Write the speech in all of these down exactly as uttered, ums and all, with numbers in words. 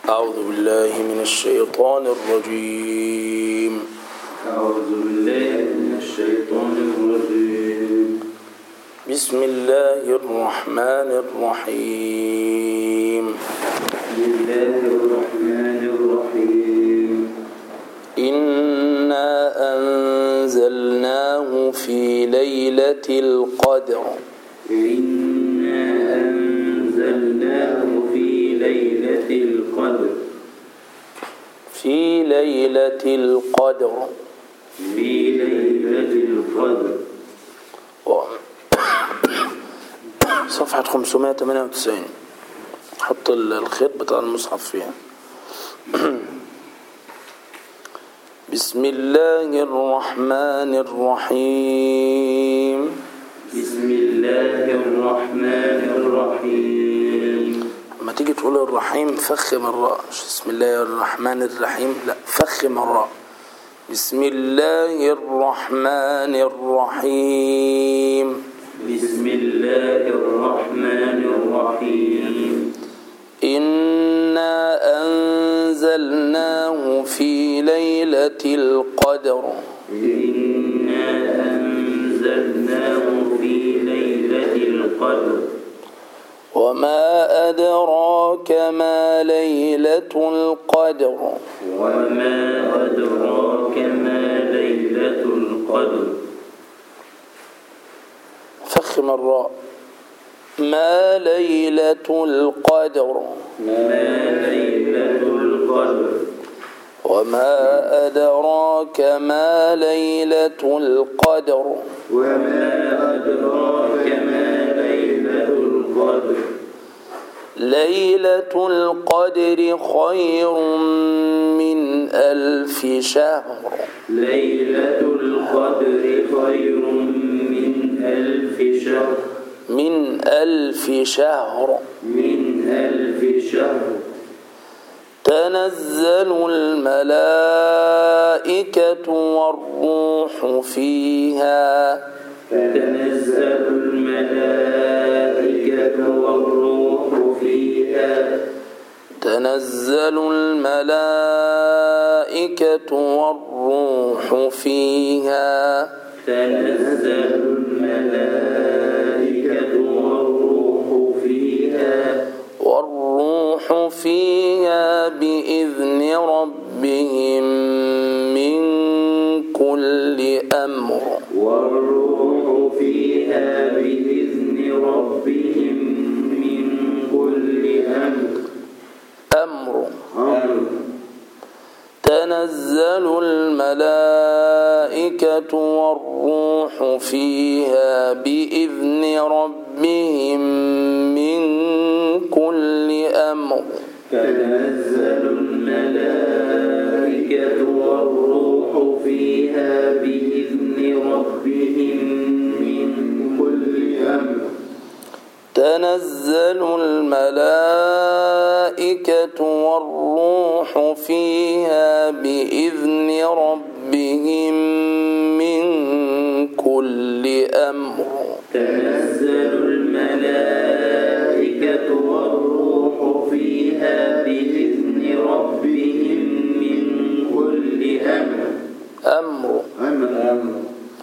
أعوذ بالله من الشيطان الرجيم أعوذ بالله من الشيطان الرجيم بسم الله الرحمن الرحيم بسم الله الرحمن الرحيم إنا أنزلناه في ليلة القدر إنا أنزلناه في ليلة القدر في ليلة القدر في ليلة القدر صفحة خمسمائة وثمانية وتسعين. حط الخيط بتاع المصحف فيها. بسم الله الرحمن الرحيم بسم الله الرحمن الرحيم. لما تيجي تقول الرحيم فخم الراء. بسم الله الرحمن الرحيم، لا، فخم الراء. بسم الله الرحمن الرحيم. بسم الله الرحمن الرحيم. إنا أنزلناه في ليلة القدر إنا أنزلناه في ليلة القدر وما أدراك ما ليلة القدر وما أدراك ما ليلة القدر. فخم الراء. ما ليلة القدر ما ليلة القدر وما أدراك ما ليلة القدر وما أدراك ما ليلة القدر. ليلة القدر خير من ألف شهر ليلة القدر خير من ألف شهر من ألف شهر من ألف شهر. تنزل الملائكة والروح فيها تنزل الملائكة والروح فيها تنزل الملائكة والروح فيها تنزل الملائكة والروح فيها والروح فيها بإذن ربهم من كل أمر والروح فيها بإذن ربهم من كل أمر أمر أمر. تنزل الملائكة والروح فيها بإذن ربهم من كل أمر تنزل الملائكة والروح فيها بإذن ربهم من كل أمر. تنزل الملائكة والروح فيها بإذن ربهم من كل أمر تنزل الملائكة والروح فيها بإذن ربهم من كل أمر أمر أمر.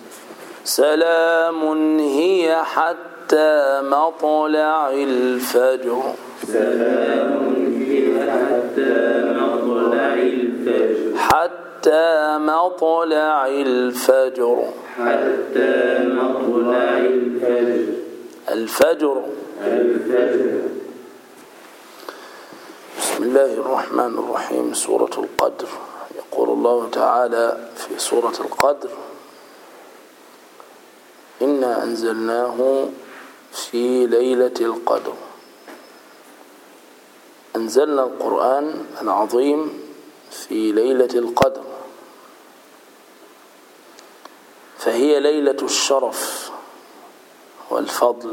سلام هي حتى مطلع الفجر سلام هي حتى مطلع الفجر حتى مطلع الفجر حتى مطلع الفجر الفجر الفجر. بسم الله الرحمن الرحيم. سورة القدر. يقول الله تعالى في سورة القدر: إنا أنزلناه في ليلة القدر. أنزلنا القرآن العظيم في ليلة القدر، فهي ليلة الشرف والفضل،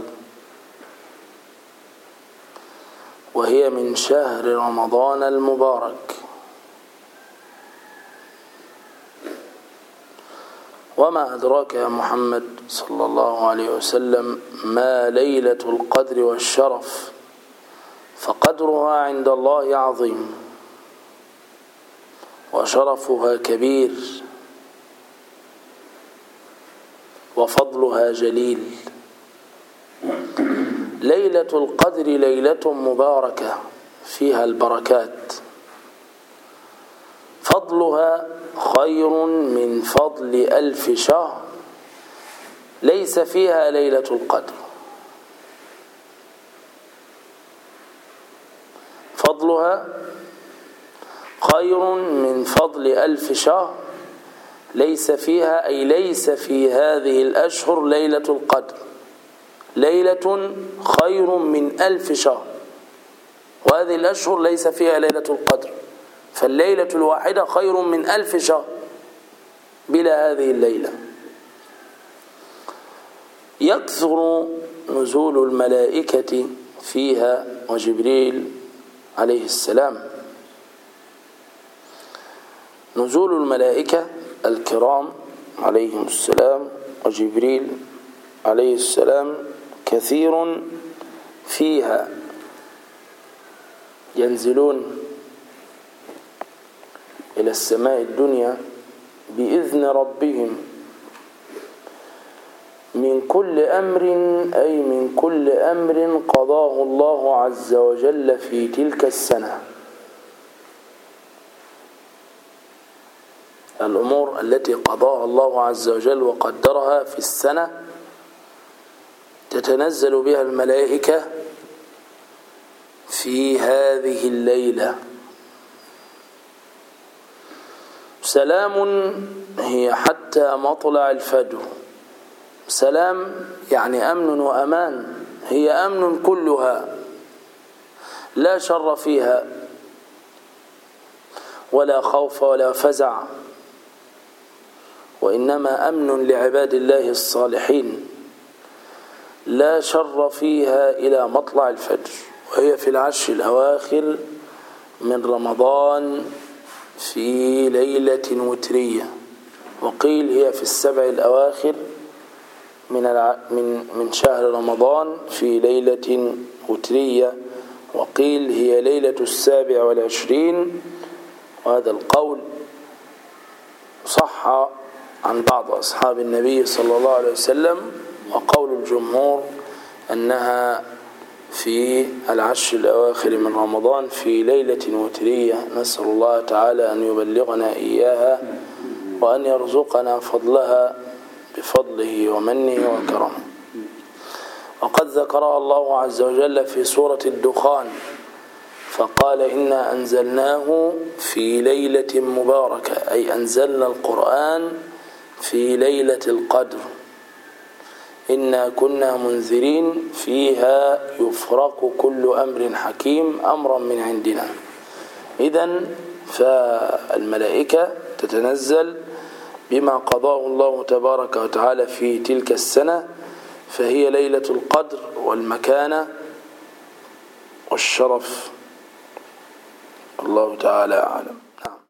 وهي من شهر رمضان المبارك. وما أدراك يا محمد صلى الله عليه وسلم ما ليلة القدر والشرف، فقدرها عند الله عظيم. وشرفها كبير وفضلها جليل. ليلة القدر ليلة مباركة فيها البركات، فضلها خير من فضل ألف شهر ليس فيها ليلة القدر. فضلها خير من فضل ألف شهر ليس فيها، أي ليس في هذه الأشهر ليلة القدر. ليلة خير من ألف شهر، وهذه الأشهر ليس فيها ليلة القدر، فالليلة الواحدة خير من ألف شهر بلا هذه الليلة. يكثر نزول الملائكة فيها وجبريل عليه السلام. نزول الملائكة الكرام عليهم السلام وجبريل عليه السلام كثير فيها، ينزلون إلى السماء الدنيا بإذن ربهم من كل أمر، أي من كل أمر قضاه الله عز وجل في تلك السنة. الأمور التي قضاها الله عز وجل وقدرها في السنة تتنزل بها الملائكة في هذه الليلة. سلام هي حتى مطلع الفجر. سلام يعني أمن وأمان، هي أمن كلها، لا شر فيها ولا خوف ولا فزع، وإنما أمن لعباد الله الصالحين، لا شر فيها إلى مطلع الفجر. وهي في العشر الأواخر من رمضان في ليلة وترية، وقيل هي في السبع الأواخر من الع... من من شهر رمضان في ليلة وترية، وقيل هي ليلة السابع والعشرين. وهذا القول صح عن بعض أصحاب النبي صلى الله عليه وسلم، وقول الجمهور أنها في العشر الأواخر من رمضان في ليلة وترية. نسأل الله تعالى أن يبلغنا إياها وأن يرزقنا فضلها بفضله ومنه وكرمه. وقد ذكرها الله عز وجل في سورة الدخان فقال إنا أنزلناه في ليلة مباركة، أي أنزلنا القرآن في ليلة القدر. إنا كنا منذرين فيها يفرق كل أمر حكيم أمرا من عندنا. إذن فالملائكة تتنزل بما قضاه الله تبارك وتعالى في تلك السنة، فهي ليلة القدر والمكانة والشرف. الله تعالى أعلم.